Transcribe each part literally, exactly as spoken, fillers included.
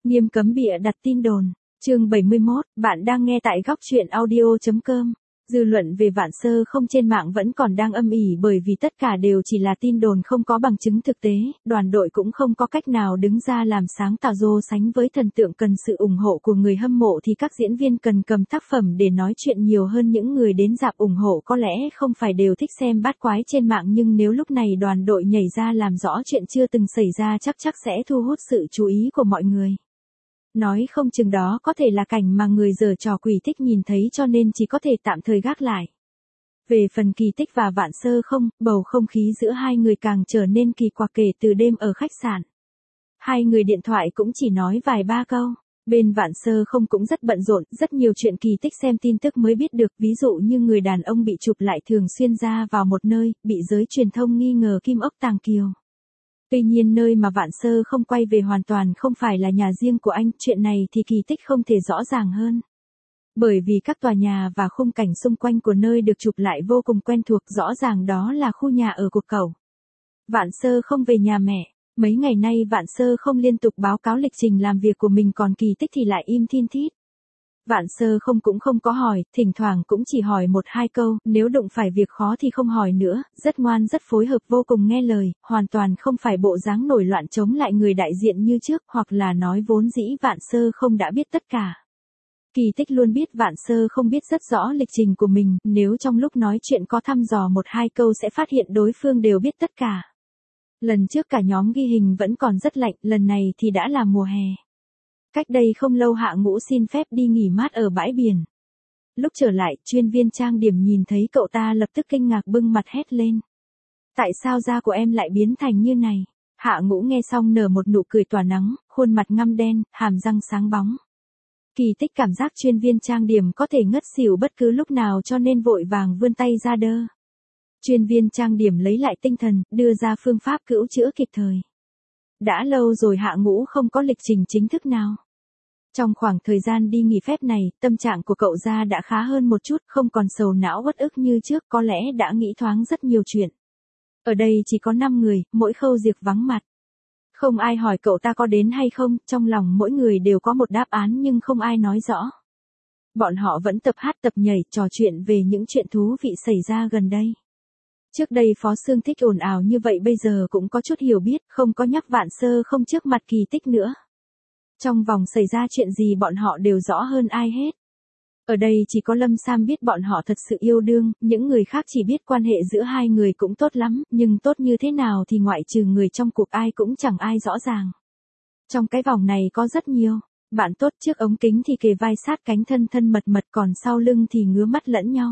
Nghiêm cấm bịa đặt tin đồn. Chương bảy mươi mốt, bạn đang nghe tại góc truyện audio chấm com. Dư luận về Vạn Sơ Không trên mạng vẫn còn đang âm ỉ bởi vì tất cả đều chỉ là tin đồn không có bằng chứng thực tế, đoàn đội cũng không có cách nào đứng ra làm sáng tỏ so sánh với thần tượng. Cần sự ủng hộ của người hâm mộ thì các diễn viên cần cầm tác phẩm để nói chuyện nhiều hơn những người đến rạp ủng hộ. Có lẽ không phải đều thích xem bát quái trên mạng, nhưng nếu lúc này đoàn đội nhảy ra làm rõ chuyện chưa từng xảy ra chắc chắc sẽ thu hút sự chú ý của mọi người. Nói không chừng đó có thể là cảnh mà người giở trò Quỷ Tích nhìn thấy, cho nên chỉ có thể tạm thời gác lại. Về phần Kỳ Tích và Vạn Sơ Không, bầu không khí giữa hai người càng trở nên kỳ quặc kể từ đêm ở khách sạn. Hai người điện thoại cũng chỉ nói vài ba câu. Bên Vạn Sơ Không cũng rất bận rộn, rất nhiều chuyện Kỳ Tích xem tin tức mới biết được, ví dụ như người đàn ông bị chụp lại thường xuyên ra vào một nơi, bị giới truyền thông nghi ngờ kim ốc tàng kiều. Tuy nhiên nơi mà Vạn Sơ Không quay về hoàn toàn không phải là nhà riêng của anh, chuyện này thì Kỳ Tích không thể rõ ràng hơn. Bởi vì các tòa nhà và khung cảnh xung quanh của nơi được chụp lại vô cùng quen thuộc, rõ ràng đó là khu nhà ở của cậu. Vạn Sơ Không về nhà mẹ, mấy ngày nay Vạn Sơ Không liên tục báo cáo lịch trình làm việc của mình, còn Kỳ Tích thì lại im thin thít. Vạn Sơ Không cũng không có hỏi, thỉnh thoảng cũng chỉ hỏi một hai câu, nếu đụng phải việc khó thì không hỏi nữa, rất ngoan rất phối hợp, vô cùng nghe lời, hoàn toàn không phải bộ dáng nổi loạn chống lại người đại diện như trước, hoặc là nói vốn dĩ Vạn Sơ Không đã biết tất cả. Kỳ Tích luôn biết Vạn Sơ Không biết rất rõ lịch trình của mình, nếu trong lúc nói chuyện có thăm dò một hai câu sẽ phát hiện đối phương đều biết tất cả. Lần trước cả nhóm ghi hình vẫn còn rất lạnh, lần này thì đã là mùa hè. Cách đây không lâu Hạ Ngũ xin phép đi nghỉ mát ở bãi biển. Lúc trở lại, chuyên viên trang điểm nhìn thấy cậu ta lập tức kinh ngạc bưng mặt hét lên. Tại sao da của em lại biến thành như này? Hạ Ngũ nghe xong nở một nụ cười tỏa nắng, khuôn mặt ngăm đen, hàm răng sáng bóng. Kỳ Tích cảm giác chuyên viên trang điểm có thể ngất xỉu bất cứ lúc nào cho nên vội vàng vươn tay ra đỡ. Chuyên viên trang điểm lấy lại tinh thần, đưa ra phương pháp cứu chữa kịp thời. Đã lâu rồi Hạ Ngũ không có lịch trình chính thức nào. Trong khoảng thời gian đi nghỉ phép này, tâm trạng của cậu ra đã khá hơn một chút, không còn sầu não uất ức như trước, có lẽ đã nghĩ thoáng rất nhiều chuyện. Ở đây chỉ có năm người, mỗi Khâu Diệp vắng mặt. Không ai hỏi cậu ta có đến hay không, trong lòng mỗi người đều có một đáp án nhưng không ai nói rõ. Bọn họ vẫn tập hát tập nhảy, trò chuyện về những chuyện thú vị xảy ra gần đây. Trước đây Phó Sương thích ồn ào như vậy, bây giờ cũng có chút hiểu biết, không có nhắc Vạn Sơ Không trước mặt Kỳ Tích nữa. Trong vòng xảy ra chuyện gì bọn họ đều rõ hơn ai hết. Ở đây chỉ có Lâm Sam biết bọn họ thật sự yêu đương, những người khác chỉ biết quan hệ giữa hai người cũng tốt lắm, nhưng tốt như thế nào thì ngoại trừ người trong cuộc ai cũng chẳng ai rõ ràng. Trong cái vòng này có rất nhiều, bạn tốt trước ống kính thì kề vai sát cánh thân thân mật mật, còn sau lưng thì ngứa mắt lẫn nhau.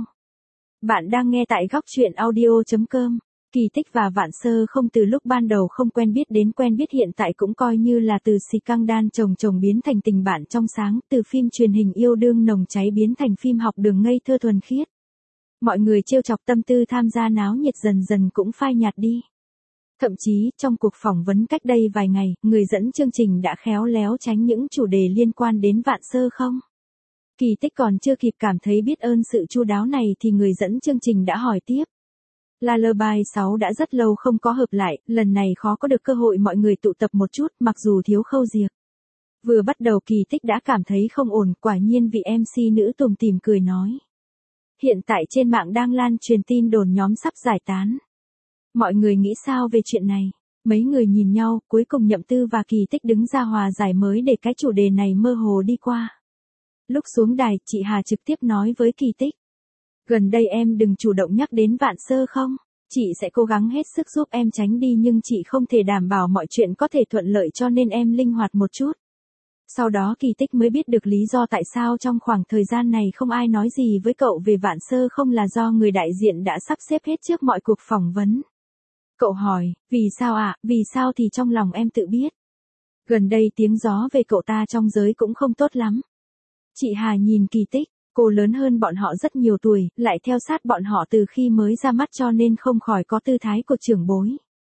Bạn đang nghe tại góc truyện audio chấm com. Kỳ Tích và Vạn Sơ Không từ lúc ban đầu không quen biết đến quen biết hiện tại cũng coi như là từ scandal chồng chồng biến thành tình bạn trong sáng, từ phim truyền hình yêu đương nồng cháy biến thành phim học đường ngây thơ thuần khiết. Mọi người trêu chọc tâm tư tham gia náo nhiệt dần dần cũng phai nhạt đi. Thậm chí, trong cuộc phỏng vấn cách đây vài ngày, người dẫn chương trình đã khéo léo tránh những chủ đề liên quan đến Vạn Sơ Không. Kỳ Tích còn chưa kịp cảm thấy biết ơn sự chu đáo này thì người dẫn chương trình đã hỏi tiếp. Lullaby sáu đã rất lâu không có hợp lại, lần này khó có được cơ hội mọi người tụ tập một chút, mặc dù thiếu Khâu Diệp. Vừa bắt đầu Kỳ Tích đã cảm thấy không ổn, quả nhiên vị em xê nữ tủm tỉm cười nói. Hiện tại trên mạng đang lan truyền tin đồn nhóm sắp giải tán. Mọi người nghĩ sao về chuyện này? Mấy người nhìn nhau, cuối cùng Nhậm Tư và Kỳ Tích đứng ra hòa giải mới để cái chủ đề này mơ hồ đi qua. Lúc xuống đài, chị Hà trực tiếp nói với Kỳ Tích. Gần đây em đừng chủ động nhắc đến Vạn Sơ Không, chị sẽ cố gắng hết sức giúp em tránh đi, nhưng chị không thể đảm bảo mọi chuyện có thể thuận lợi cho nên em linh hoạt một chút. Sau đó Kỳ Tích mới biết được lý do tại sao trong khoảng thời gian này không ai nói gì với cậu về Vạn Sơ Không là do người đại diện đã sắp xếp hết trước mọi cuộc phỏng vấn. Cậu hỏi, vì sao ạ, à? Vì sao thì trong lòng em tự biết. Gần đây tiếng gió về cậu ta trong giới cũng không tốt lắm. Chị Hà nhìn Kỳ Tích. Cô lớn hơn bọn họ rất nhiều tuổi, lại theo sát bọn họ từ khi mới ra mắt cho nên không khỏi có tư thái của trưởng bối.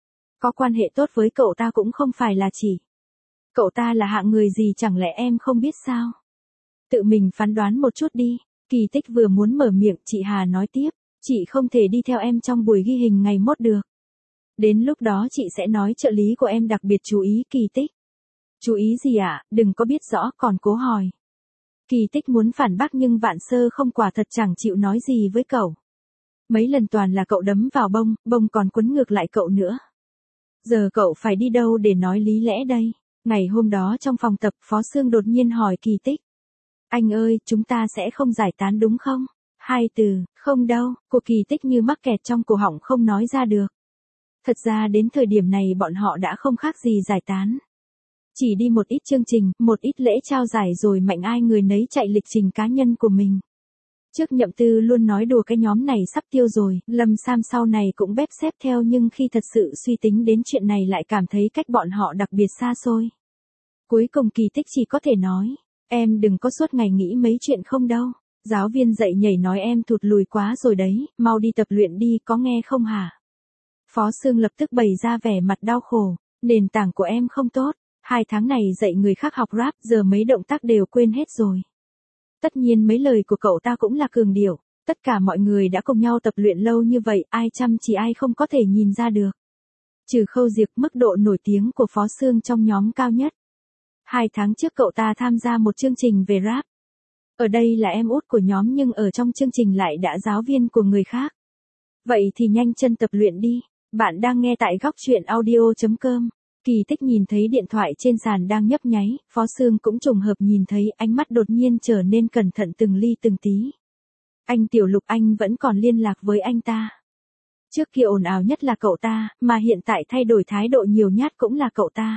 Có quan hệ tốt với cậu ta cũng không phải là chỉ. Cậu ta là hạng người gì chẳng lẽ em không biết sao? Tự mình phán đoán một chút đi. Kỳ Tích vừa muốn mở miệng, chị Hà nói tiếp. Chị không thể đi theo em trong buổi ghi hình ngày mốt được. Đến lúc đó chị sẽ nói trợ lý của em đặc biệt chú ý Kỳ Tích. Chú ý gì ạ, đừng có biết rõ còn cố hỏi. Kỳ Tích muốn phản bác nhưng Vạn Sơ không, quả thật chẳng chịu nói gì với cậu. Mấy lần toàn là cậu đấm vào bông, bông còn quấn ngược lại cậu nữa. Giờ cậu phải đi đâu để nói lý lẽ đây? Ngày hôm đó trong phòng tập, Phó Sương đột nhiên hỏi Kỳ Tích. Anh ơi, chúng ta sẽ không giải tán đúng không? Hai từ, không đâu, của Kỳ Tích như mắc kẹt trong cổ họng không nói ra được. Thật ra đến thời điểm này bọn họ đã không khác gì giải tán. Chỉ đi một ít chương trình, một ít lễ trao giải rồi mạnh ai người nấy chạy lịch trình cá nhân của mình. Trước Nhậm Tư luôn nói đùa cái nhóm này sắp tiêu rồi, Lâm Sam sau này cũng bép xếp theo nhưng khi thật sự suy tính đến chuyện này lại cảm thấy cách bọn họ đặc biệt xa xôi. Cuối cùng Kỳ Tích chỉ có thể nói, em đừng có suốt ngày nghĩ mấy chuyện không đâu. Giáo viên dạy nhảy nói em thụt lùi quá rồi đấy, mau đi tập luyện đi, có nghe không hả? Phó Sương lập tức bày ra vẻ mặt đau khổ, nền tảng của em không tốt, hai tháng này dạy người khác học rap giờ mấy động tác đều quên hết rồi. Tất nhiên mấy lời của cậu ta cũng là cường điệu, tất cả mọi người đã cùng nhau tập luyện lâu như vậy, ai chăm chỉ ai không có thể nhìn ra được. Trừ Khâu Diệp, mức độ nổi tiếng của Phó Sương trong nhóm cao nhất. Hai tháng trước cậu ta tham gia một chương trình về rap. Ở đây là em út của nhóm nhưng ở trong chương trình lại đã giáo viên của người khác. Vậy thì nhanh chân tập luyện đi. Bạn đang nghe tại góc truyện audio chấm com. Kỳ Tích nhìn thấy điện thoại trên sàn đang nhấp nháy, Phó Sương cũng trùng hợp nhìn thấy, ánh mắt đột nhiên trở nên cẩn thận từng ly từng tí. Anh Tiểu Lục, anh vẫn còn liên lạc với anh ta. Trước kia ồn ào nhất là cậu ta, mà hiện tại thay đổi thái độ nhiều nhát cũng là cậu ta.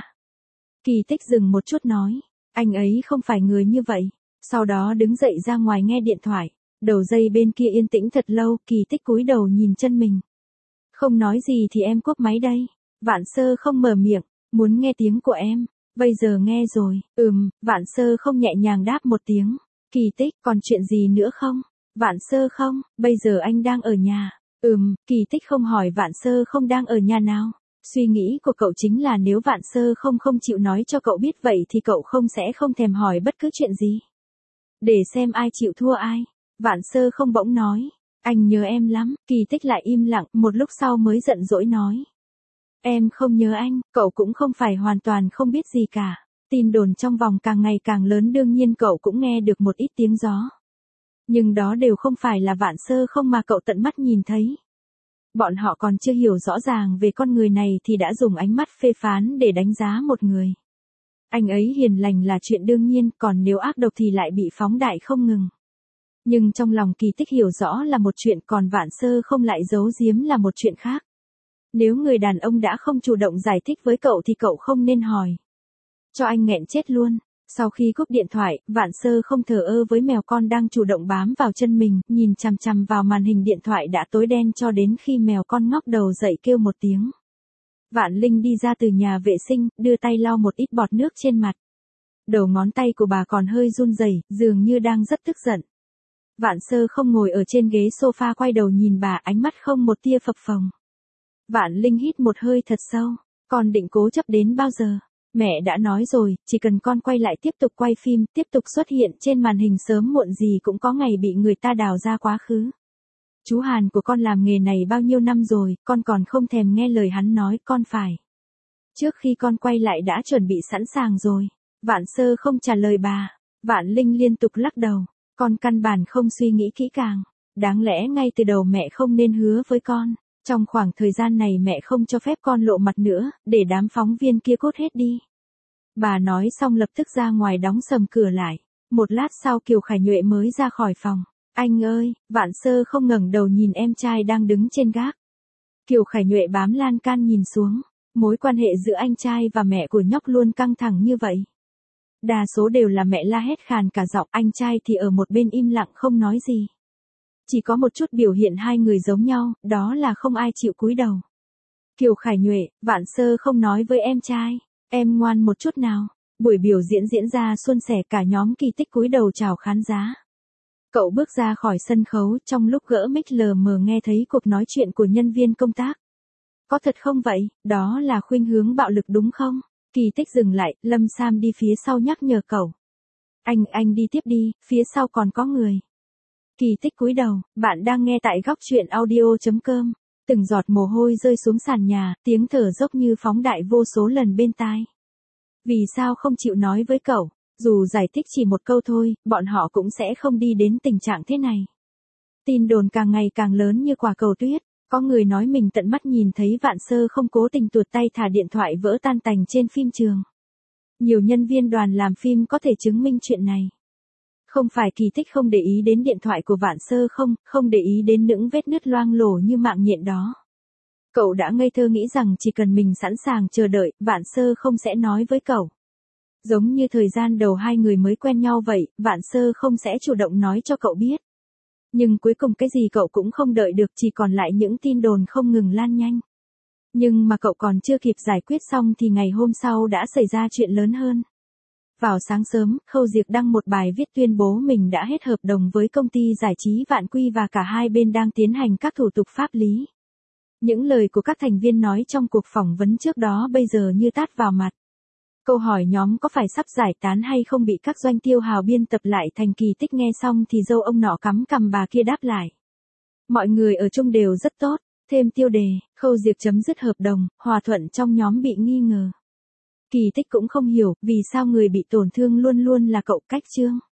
Kỳ Tích dừng một chút nói, anh ấy không phải người như vậy. Sau đó đứng dậy ra ngoài nghe điện thoại. Đầu dây bên kia yên tĩnh thật lâu, Kỳ Tích cúi đầu nhìn chân mình. Không nói gì thì em cúp máy đây. Vạn Sơ không mở miệng, muốn nghe tiếng của em. Bây giờ nghe rồi, ừm, Vạn Sơ không nhẹ nhàng đáp một tiếng. Kỳ Tích, còn chuyện gì nữa không? Vạn Sơ không, bây giờ anh đang ở nhà. Ừm, Kỳ Tích không hỏi Vạn Sơ không đang ở nhà nào. Suy nghĩ của cậu chính là nếu Vạn Sơ không không chịu nói cho cậu biết vậy thì cậu không sẽ không thèm hỏi bất cứ chuyện gì. Để xem ai chịu thua ai. Vạn Sơ không bỗng nói. Anh nhớ em lắm. Kỳ Tích lại im lặng, một lúc sau mới giận dỗi nói. Em không nhớ anh, cậu cũng không phải hoàn toàn không biết gì cả. Tin đồn trong vòng càng ngày càng lớn đương nhiên cậu cũng nghe được một ít tiếng gió. Nhưng đó đều không phải là Vạn Sơ không mà cậu tận mắt nhìn thấy. Bọn họ còn chưa hiểu rõ ràng về con người này thì đã dùng ánh mắt phê phán để đánh giá một người. Anh ấy hiền lành là chuyện đương nhiên, còn nếu ác độc thì lại bị phóng đại không ngừng. Nhưng trong lòng Kỳ Tích hiểu rõ là một chuyện, còn Vạn Sơ không lại giấu giếm là một chuyện khác. Nếu người đàn ông đã không chủ động giải thích với cậu thì cậu không nên hỏi. Cho anh nghẹn chết luôn. Sau khi cúp điện thoại, Vạn Sơ không thờ ơ với mèo con đang chủ động bám vào chân mình, nhìn chằm chằm vào màn hình điện thoại đã tối đen cho đến khi mèo con ngóc đầu dậy kêu một tiếng. Vạn Linh đi ra từ nhà vệ sinh, đưa tay lau một ít bọt nước trên mặt. Đầu ngón tay của bà còn hơi run rẩy, dường như đang rất tức giận. Vạn Sơ không ngồi ở trên ghế sofa quay đầu nhìn bà, ánh mắt không một tia phập phồng. Vạn Linh hít một hơi thật sâu, con định cố chấp đến bao giờ? Mẹ đã nói rồi, chỉ cần con quay lại tiếp tục quay phim, tiếp tục xuất hiện trên màn hình sớm muộn gì cũng có ngày bị người ta đào ra quá khứ. Chú Hàn của con làm nghề này bao nhiêu năm rồi, con còn không thèm nghe lời hắn nói, con phải. Trước khi con quay lại đã chuẩn bị sẵn sàng rồi. Vạn Sơ không trả lời bà. Vạn Linh liên tục lắc đầu. Con căn bản không suy nghĩ kỹ càng. Đáng lẽ ngay từ đầu mẹ không nên hứa với con. Trong khoảng thời gian này mẹ không cho phép con lộ mặt nữa, để đám phóng viên kia cốt hết đi. Bà nói xong lập tức ra ngoài đóng sầm cửa lại. Một lát sau Kiều Khải Nhuệ mới ra khỏi phòng. Anh ơi, Vạn Sơ không ngẩng đầu nhìn em trai đang đứng trên gác. Kiều Khải Nhuệ bám lan can nhìn xuống. Mối quan hệ giữa anh trai và mẹ của nhóc luôn căng thẳng như vậy. Đa số đều là mẹ la hét khàn cả giọng, anh trai thì ở một bên im lặng không nói gì. Chỉ có một chút biểu hiện hai người giống nhau, đó là không ai chịu cúi đầu. Kiều Khải Nhuệ, Vạn Sơ không nói với em trai, em ngoan một chút nào. Buổi biểu diễn diễn ra suôn sẻ, cả nhóm Kỳ Tích cúi đầu chào khán giả. Cậu bước ra khỏi sân khấu, trong lúc gỡ mic lờ mờ nghe thấy cuộc nói chuyện của nhân viên công tác. Có thật không vậy, đó là khuynh hướng bạo lực đúng không? Kỳ Tích dừng lại, Lâm Sam đi phía sau nhắc nhở cậu. Anh, anh đi tiếp đi, phía sau còn có người. Kỳ Tích cúi đầu, bạn đang nghe tại góc truyện audio chấm com. Từng giọt mồ hôi rơi xuống sàn nhà, tiếng thở dốc như phóng đại vô số lần bên tai. Vì sao không chịu nói với cậu? Dù giải thích chỉ một câu thôi, bọn họ cũng sẽ không đi đến tình trạng thế này. Tin đồn càng ngày càng lớn như quả cầu tuyết. Có người nói mình tận mắt nhìn thấy Vạn Sơ không cố tình tuột tay thả điện thoại vỡ tan tành trên phim trường. Nhiều nhân viên đoàn làm phim có thể chứng minh chuyện này. Không phải Kỳ Tích không để ý đến điện thoại của Vạn Sơ không, không để ý đến những vết nứt loang lổ như mạng nhện đó. Cậu đã ngây thơ nghĩ rằng chỉ cần mình sẵn sàng chờ đợi, Vạn Sơ không sẽ nói với cậu. Giống như thời gian đầu hai người mới quen nhau vậy, Vạn Sơ không sẽ chủ động nói cho cậu biết. Nhưng cuối cùng cái gì cậu cũng không đợi được, chỉ còn lại những tin đồn không ngừng lan nhanh. Nhưng mà cậu còn chưa kịp giải quyết xong thì ngày hôm sau đã xảy ra chuyện lớn hơn. Vào sáng sớm, Khâu Diệc đăng một bài viết tuyên bố mình đã hết hợp đồng với công ty giải trí Vạn Quy và cả hai bên đang tiến hành các thủ tục pháp lý. Những lời của các thành viên nói trong cuộc phỏng vấn trước đó bây giờ như tát vào mặt. Câu hỏi nhóm có phải sắp giải tán hay không bị các doanh tiêu hào biên tập lại thành Kỳ Tích nghe xong thì dâu ông nọ cắm cằm bà kia đáp lại. Mọi người ở chung đều rất tốt, thêm tiêu đề, Khâu Diệc chấm dứt hợp đồng, hòa thuận trong nhóm bị nghi ngờ. Kỳ Tích cũng không hiểu vì sao người bị tổn thương luôn luôn là cậu Cách Trương.